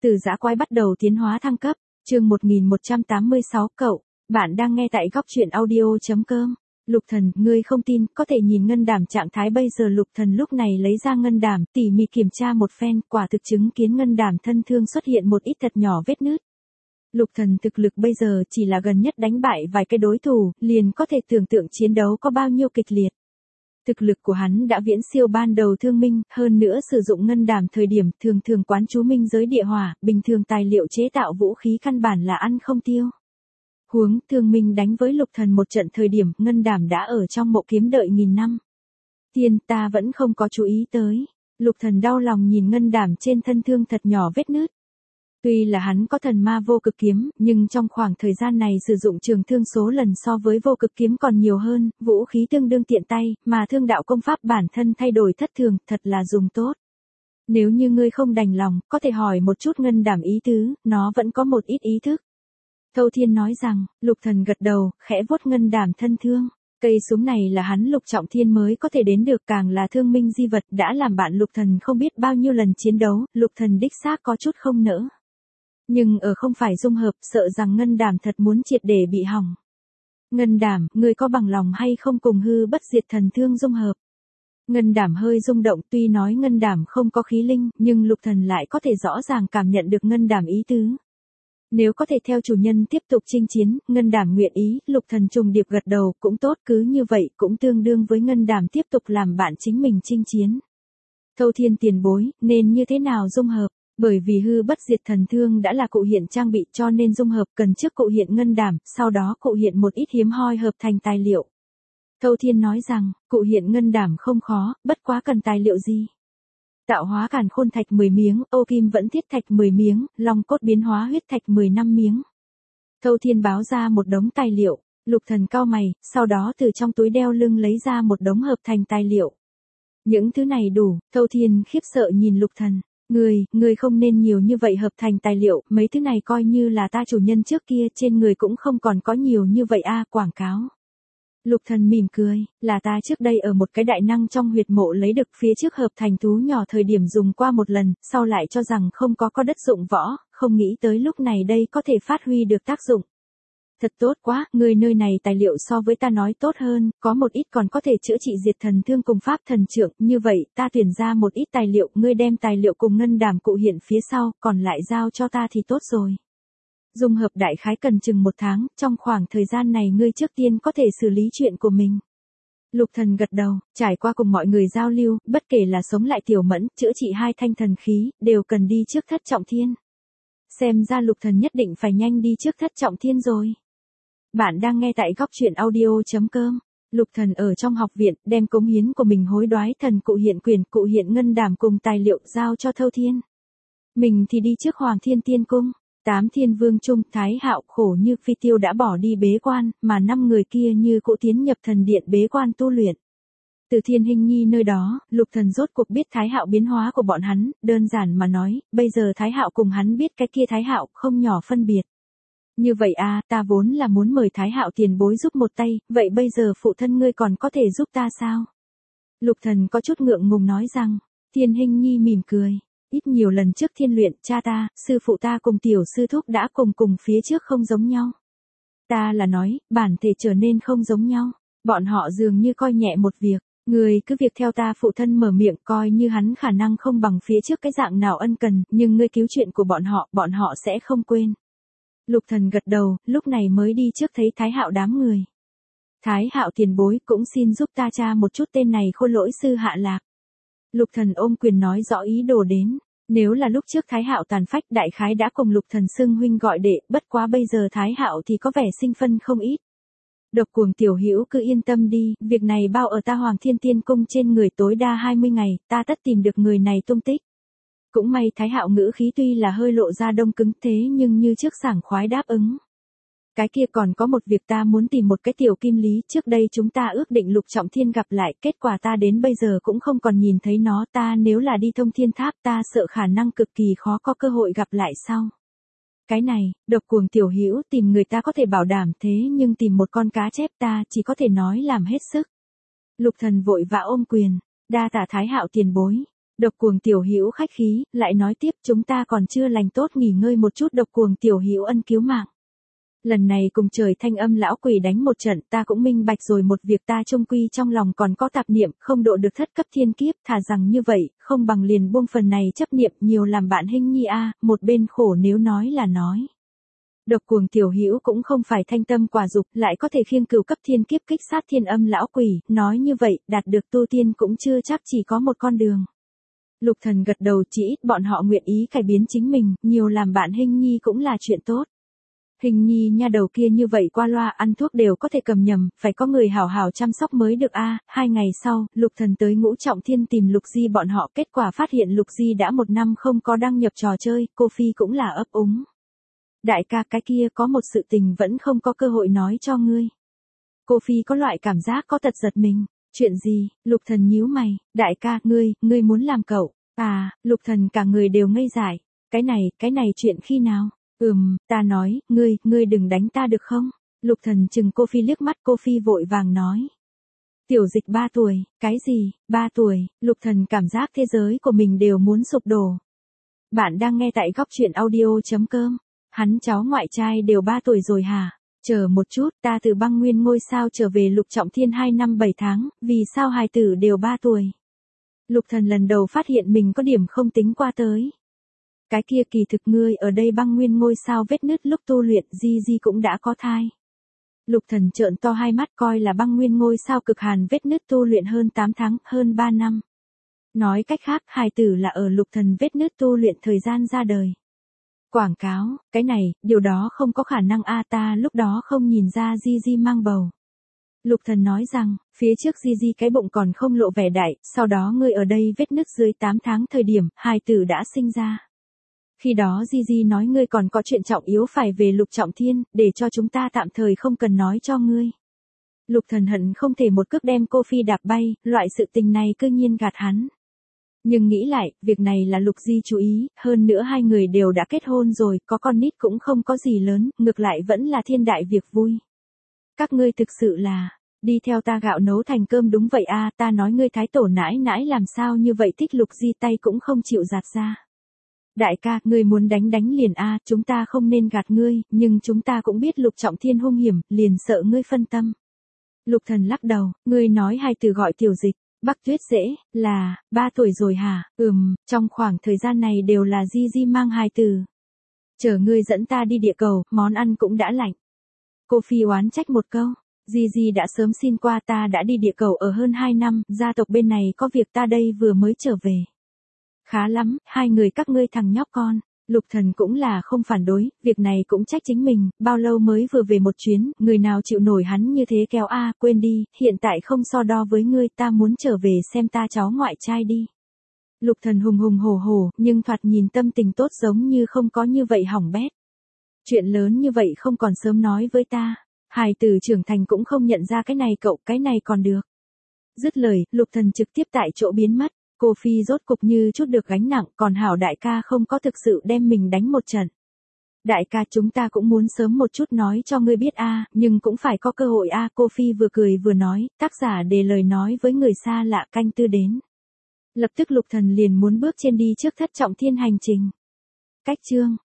Từ dã quái bắt đầu tiến hóa thăng cấp, chương 1186 cậu, bạn đang nghe tại góc truyện audio.com. Lục Thần, ngươi không tin, có thể nhìn ngân đảm trạng thái bây giờ. Lục Thần lúc này lấy ra ngân đảm, tỉ mỉ kiểm tra một phen, quả thực chứng kiến ngân đảm thân thương xuất hiện một ít thật nhỏ vết nứt. Lục Thần thực lực bây giờ chỉ là gần nhất đánh bại vài cái đối thủ, liền có thể tưởng tượng chiến đấu có bao nhiêu kịch liệt. Thực lực của hắn đã viễn siêu ban đầu thương minh, hơn nữa sử dụng ngân đảm thời điểm thường quán chú minh giới địa hỏa, bình thường tài liệu chế tạo vũ khí căn bản là ăn không tiêu. Huống thương minh đánh với Lục Thần một trận thời điểm ngân đảm đã ở trong mộ kiếm đợi nghìn năm. Tiên ta vẫn không có chú ý tới. Lục Thần đau lòng nhìn ngân đảm trên thân thương thật nhỏ vết nứt. Tuy là hắn có thần ma vô cực kiếm, nhưng trong khoảng thời gian này sử dụng trường thương số lần so với vô cực kiếm còn nhiều hơn, vũ khí tương đương tiện tay, mà thương đạo công pháp bản thân thay đổi thất thường, thật là dùng tốt. Nếu như ngươi không đành lòng, có thể hỏi một chút ngân đảm ý tứ, nó vẫn có một ít ý thức. Thâu Thiên nói rằng, Lục Thần gật đầu, khẽ vuốt ngân đảm thân thương. Cây súng này là hắn Lục Trọng Thiên mới có thể đến được, càng là thương minh di vật đã làm bạn Lục Thần không biết bao nhiêu lần chiến đấu, Lục Thần đích xác có chút không nỡ. Nhưng ở không phải dung hợp, sợ rằng ngân đảm thật muốn triệt để bị hỏng. Ngân đảm, ngươi có bằng lòng hay không cùng hư bất diệt thần thương dung hợp? Ngân đảm hơi rung động, tuy nói ngân đảm không có khí linh, nhưng Lục Thần lại có thể rõ ràng cảm nhận được ngân đảm ý tứ. Nếu có thể theo chủ nhân tiếp tục chinh chiến, ngân đảm nguyện ý. Lục Thần trùng điệp gật đầu, cũng tốt, cứ như vậy cũng tương đương với ngân đảm tiếp tục làm bạn chính mình chinh chiến. Thâu Thiên tiền bối, nên như thế nào dung hợp? Bởi vì hư bất diệt thần thương đã là cụ hiện trang bị, cho nên dung hợp cần trước cụ hiện ngân đảm, sau đó cụ hiện một ít hiếm hoi hợp thành tài liệu. Thâu Thiên nói rằng, cụ hiện ngân đảm không khó, bất quá cần tài liệu gì? Tạo hóa càn khôn thạch 10 miếng, ô kim vẫn thiết thạch 10 miếng, long cốt biến hóa huyết thạch 15 miếng. Thâu Thiên báo ra một đống tài liệu. Lục Thần cau mày, sau đó từ trong túi đeo lưng lấy ra một đống hợp thành tài liệu. Những thứ này đủ. Thâu Thiên khiếp sợ nhìn Lục Thần. Ngươi không nên nhiều như vậy hợp thành tài liệu, mấy thứ này coi như là ta chủ nhân trước kia, trên người cũng không còn có nhiều như vậy a. Quảng cáo. Lục Thần mỉm cười, là ta trước đây ở một cái đại năng trong huyệt mộ lấy được phía trước hợp thành thú nhỏ thời điểm dùng qua một lần, sau lại cho rằng không có đất dụng võ, không nghĩ tới lúc này đây có thể phát huy được tác dụng. Thật tốt quá, ngươi nơi này tài liệu so với ta nói tốt hơn, có một ít còn có thể chữa trị diệt thần thương cùng pháp thần trượng, như vậy, ta tuyển ra một ít tài liệu, ngươi đem tài liệu cùng ngân đảm cụ hiện phía sau, còn lại giao cho ta thì tốt rồi. Dung hợp đại khái cần chừng 1 tháng, trong khoảng thời gian này ngươi trước tiên có thể xử lý chuyện của mình. Lục Thần gật đầu, trải qua cùng mọi người giao lưu, bất kể là sống lại tiểu mẫn, chữa trị 2 thanh thần khí, đều cần đi trước Thất Trọng Thiên. Xem ra Lục Thần nhất định phải nhanh đi trước Thất Trọng Thiên rồi. Bạn đang nghe tại góc truyện audio.com. Lục Thần ở trong học viện, đem cống hiến của mình hối đoái thần cụ hiện quyền, cụ hiện ngân đảm cùng tài liệu giao cho Thâu Thiên. Mình thì đi trước Hoàng Thiên Tiên Cung. 8 thiên vương trung, Thái Hạo, Khổ Như, Phi Tiêu đã bỏ đi bế quan, mà 5 người kia như cũ tiến nhập thần điện bế quan tu luyện. Từ Thiên Hinh Nhi nơi đó, Lục Thần rốt cuộc biết Thái Hạo biến hóa của bọn hắn, đơn giản mà nói, bây giờ Thái Hạo cùng hắn biết cái kia Thái Hạo không nhỏ phân biệt. Như vậy a, ta vốn là muốn mời Thái Hạo tiền bối giúp một tay, vậy bây giờ phụ thân ngươi còn có thể giúp ta sao? Lục Thần có chút ngượng ngùng nói rằng. Thiên Hinh Nhi mỉm cười. Ít nhiều lần trước thiên luyện, cha ta, sư phụ ta cùng tiểu sư thúc đã cùng phía trước không giống nhau. Ta là nói, bản thể trở nên không giống nhau. Bọn họ dường như coi nhẹ một việc. Người cứ việc theo ta phụ thân mở miệng, coi như hắn khả năng không bằng phía trước cái dạng nào ân cần, nhưng ngươi cứu chuyện của bọn họ sẽ không quên. Lục Thần gật đầu, lúc này mới đi trước thấy Thái Hạo đám người. Thái Hạo tiền bối, cũng xin giúp ta tra một chút tên này khôn lỗi sư hạ lạc. Lục Thần ôm quyền nói rõ ý đồ đến. Nếu là lúc trước Thái Hạo tàn phách, đại khái đã cùng Lục Thần xưng huynh gọi đệ, bất quá bây giờ Thái Hạo thì có vẻ sinh phân không ít. Độc Cuồng tiểu hữu cứ yên tâm đi, việc này bao ở ta Hoàng Thiên Tiên Cung trên người tối đa 20 ngày, ta tất tìm được người này tung tích. Cũng may Thái Hạo ngữ khí tuy là hơi lộ ra đông cứng thế nhưng như trước sảng khoái đáp ứng. Cái kia còn có một việc, ta muốn tìm một cái tiểu kim lý, trước đây chúng ta ước định Lục Trọng Thiên gặp lại, kết quả ta đến bây giờ cũng không còn nhìn thấy nó, ta nếu là đi Thông Thiên Tháp ta sợ khả năng cực kỳ khó có cơ hội gặp lại sau. Cái này, Độc Cuồng tiểu hữu tìm người ta có thể bảo đảm thế nhưng tìm một con cá chép ta chỉ có thể nói làm hết sức. Lục Thần vội vã ôm quyền, đa tạ Thái Hạo tiền bối. Độc Cuồng tiểu hữu khách khí, lại nói tiếp chúng ta còn chưa lành tốt nghỉ ngơi một chút. Độc Cuồng tiểu hữu ân cứu mạng. Lần này cùng trời thanh âm lão quỷ đánh một trận, ta cũng minh bạch rồi một việc, ta chung quy trong lòng còn có tạp niệm, không độ được thất cấp thiên kiếp, thà rằng như vậy, không bằng liền buông phần này chấp niệm, nhiều làm bạn hình nhi a. Một bên khổ nếu nói là nói. Độc Cuồng tiểu hữu cũng không phải thanh tâm quả dục, lại có thể khiêng cửu cấp thiên kiếp kích sát thiên âm lão quỷ, nói như vậy, đạt được tu tiên cũng chưa chắc chỉ có một con đường. Lục Thần gật đầu, chỉ ít bọn họ nguyện ý cải biến chính mình, nhiều làm bạn hình nhi cũng là chuyện tốt. Hình nhi nha đầu kia như vậy qua loa ăn thuốc đều có thể cầm nhầm, phải có người hảo hảo chăm sóc mới được a. 2 ngày sau, Lục Thần tới Ngũ Trọng Thiên tìm Lục Di bọn họ, kết quả phát hiện Lục Di đã 1 năm không có đăng nhập trò chơi, cô Phi cũng là ấp úng. Đại ca, cái kia có một sự tình vẫn không có cơ hội nói cho ngươi. Cô Phi có loại cảm giác có tật giật mình. Chuyện gì? Lục Thần nhíu mày. Đại ca, ngươi muốn làm cậu. À, Lục Thần cả người đều ngây dại. Cái này chuyện khi nào? Ta nói, ngươi đừng đánh ta được không? Lục Thần chừng cô Phi liếc mắt, cô Phi vội vàng nói. Tiểu Dịch 3 tuổi, cái gì? 3 tuổi, Lục Thần cảm giác thế giới của mình đều muốn sụp đổ. Bạn đang nghe tại góc truyện audio.com. Hắn cháu ngoại trai đều 3 tuổi rồi hả? Chờ một chút, ta từ băng nguyên ngôi sao trở về Lục Trọng Thiên 2 năm 7 tháng, vì sao hài tử đều 3 tuổi? Lục Thần lần đầu phát hiện mình có điểm không tính qua tới. Cái kia kỳ thực ngươi ở đây băng nguyên ngôi sao vết nứt lúc tu luyện, Di cũng đã có thai. Lục Thần trợn to hai mắt, coi là băng nguyên ngôi sao cực hàn vết nứt tu luyện hơn 8 tháng, hơn 3 năm. Nói cách khác, hài tử là ở Lục Thần vết nứt tu luyện thời gian ra đời. Quảng cáo, cái này, điều đó không có khả năng a, ta lúc đó không nhìn ra Di mang bầu. Lục Thần nói rằng, phía trước Di cái bụng còn không lộ vẻ đại, sau đó ngươi ở đây vết nứt dưới 8 tháng thời điểm, hài tử đã sinh ra. Khi đó Di nói ngươi còn có chuyện trọng yếu phải về Lục Trọng Thiên, để cho chúng ta tạm thời không cần nói cho ngươi. Lục Thần hận không thể một cước đem cô Phi đạp bay, loại sự tình này cư nhiên gạt hắn. Nhưng nghĩ lại, việc này là Lục Di chú ý, hơn nữa hai người đều đã kết hôn rồi, có con nít cũng không có gì lớn, ngược lại vẫn là thiên đại việc vui. Các ngươi thực sự là, đi theo ta gạo nấu thành cơm đúng vậy a, ta nói ngươi thái tổ nãi nãi làm sao như vậy, thích Lục Di tay cũng không chịu giạt ra. Đại ca, ngươi muốn đánh liền a, chúng ta không nên gạt ngươi, nhưng chúng ta cũng biết Lục Trọng Thiên hung hiểm, liền sợ ngươi phân tâm. Lục Thần lắc đầu, ngươi nói hai từ gọi Tiểu Dịch. Bắc Tuyết dễ, là, 3 tuổi rồi hả? Trong khoảng thời gian này đều là Di mang hài tử. Chờ ngươi dẫn ta đi địa cầu, món ăn cũng đã lạnh. Cô Phi oán trách một câu, Di đã sớm xin qua, ta đã đi địa cầu ở hơn 2 năm, gia tộc bên này có việc, ta đây vừa mới trở về. Khá lắm, hai người các ngươi thằng nhóc con. Lục Thần cũng là không phản đối, việc này cũng trách chính mình, bao lâu mới vừa về một chuyến, người nào chịu nổi hắn như thế kéo a, quên đi, hiện tại không so đo với ngươi, ta muốn trở về xem ta cháu ngoại trai đi. Lục Thần hùng hùng hổ hổ, nhưng thoạt nhìn tâm tình tốt giống như không có như vậy hỏng bét. Chuyện lớn như vậy không còn sớm nói với ta, hài tử trưởng thành cũng không nhận ra cái này cậu, cái này còn được. Dứt lời, Lục Thần trực tiếp tại chỗ biến mất. Cô Phi rốt cục như chút được gánh nặng, còn hảo đại ca không có thực sự đem mình đánh một trận. Đại ca, chúng ta cũng muốn sớm một chút nói cho ngươi biết a, nhưng cũng phải có cơ hội a. Cô Phi vừa cười vừa nói, tác giả để lời nói với người xa lạ canh tư đến. Lập tức Lục Thần liền muốn bước trên đi trước thất trọng thiên hành trình. Cách chương